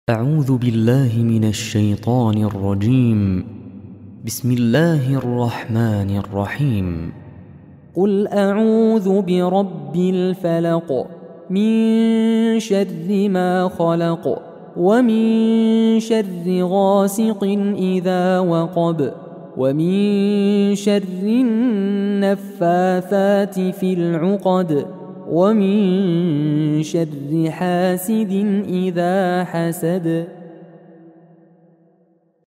أعوذ بالله من الشيطان الرجيم. بسم الله الرحمن الرحيم. قل أعوذ برب الفلق من شر ما خلق ومن شر غاسق إذا وقب ومن شر النفاثات في العقد ومن شر حاسد إذا حسد.